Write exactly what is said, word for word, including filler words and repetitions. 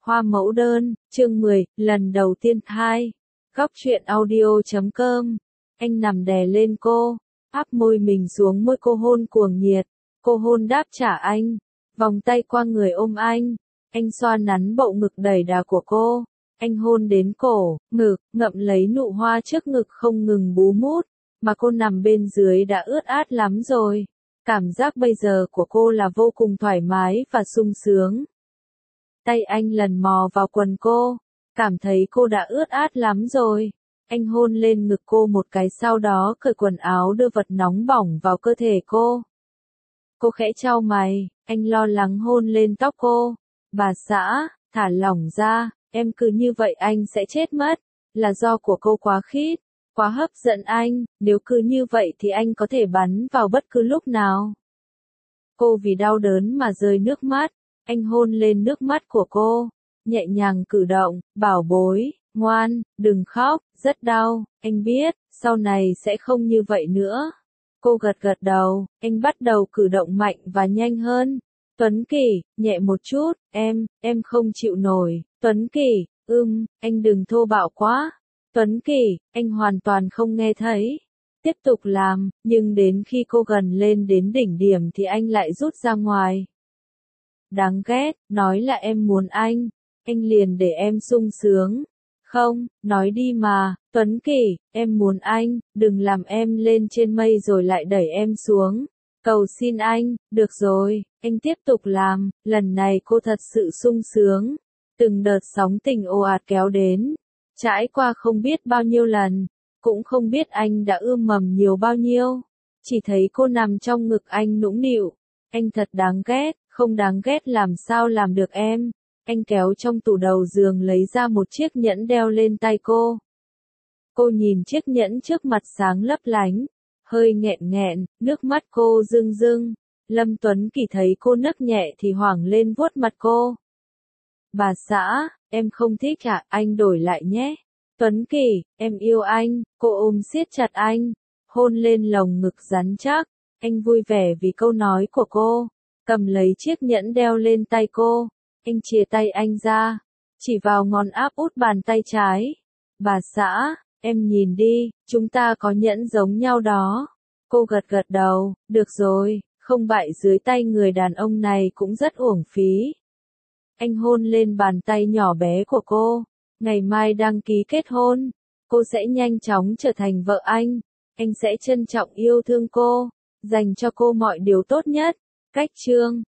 Hoa mẫu đơn, chương mười, lần đầu tiên hai. Góc truyện audio chấm com. Anh nằm đè lên cô, áp môi mình xuống môi cô hôn cuồng nhiệt. Cô hôn đáp trả anh, vòng tay qua người ôm anh. Anh xoa nắn bộ ngực đầy đà của cô. Anh hôn đến cổ, ngực, ngậm lấy nụ hoa trước ngực không ngừng bú mút. Mà cô nằm bên dưới đã ướt át lắm rồi. Cảm giác bây giờ của cô là vô cùng thoải mái và sung sướng. Tay anh lần mò vào quần cô, cảm thấy cô đã ướt át lắm rồi. Anh hôn lên ngực cô một cái sau đó cởi quần áo đưa vật nóng bỏng vào cơ thể cô. Cô khẽ chau mày, anh lo lắng hôn lên tóc cô. Bà xã, thả lỏng ra, em cứ như vậy anh sẽ chết mất. Là do của cô quá khít, quá hấp dẫn anh, nếu cứ như vậy thì anh có thể bắn vào bất cứ lúc nào. Cô vì đau đớn mà rơi nước mắt. Anh hôn lên nước mắt của cô, nhẹ nhàng cử động, bảo bối, ngoan, đừng khóc, rất đau, anh biết, sau này sẽ không như vậy nữa. Cô gật gật đầu, anh bắt đầu cử động mạnh và nhanh hơn. Tuấn Kỳ, nhẹ một chút, em, em không chịu nổi. Tuấn Kỳ, ưm, anh đừng thô bạo quá. Tuấn Kỳ, anh hoàn toàn không nghe thấy. Tiếp tục làm, nhưng đến khi cô gần lên đến đỉnh điểm thì anh lại rút ra ngoài. Đáng ghét, nói là em muốn anh, anh liền để em sung sướng. Không, nói đi mà, Tuấn Kỳ, em muốn anh, đừng làm em lên trên mây rồi lại đẩy em xuống. Cầu xin anh, được rồi, anh tiếp tục làm, lần này cô thật sự sung sướng. Từng đợt sóng tình ồ ạt kéo đến, trải qua không biết bao nhiêu lần, cũng không biết anh đã ươm mầm nhiều bao nhiêu. Chỉ thấy cô nằm trong ngực anh nũng nịu, anh thật đáng ghét. Không đáng ghét làm sao làm được em. Anh kéo trong tủ đầu giường lấy ra một chiếc nhẫn đeo lên tay cô. Cô nhìn chiếc nhẫn trước mặt sáng lấp lánh, hơi nghẹn nghẹn, nước mắt cô rưng rưng. Lâm Tuấn Kỳ thấy cô nấc nhẹ thì hoảng lên vuốt mặt cô. Bà xã, em không thích à, anh đổi lại nhé. Tuấn Kỳ, em yêu anh, cô ôm siết chặt anh, hôn lên lồng ngực rắn chắc. Anh vui vẻ vì câu nói của cô. Cầm lấy chiếc nhẫn đeo lên tay cô, anh chìa tay anh ra, chỉ vào ngón áp út bàn tay trái. Bà xã, em nhìn đi, chúng ta có nhẫn giống nhau đó. Cô gật gật đầu, được rồi, không bại dưới tay người đàn ông này cũng rất uổng phí. Anh hôn lên bàn tay nhỏ bé của cô, ngày mai đăng ký kết hôn, cô sẽ nhanh chóng trở thành vợ anh, anh sẽ trân trọng yêu thương cô, dành cho cô mọi điều tốt nhất. Cách chương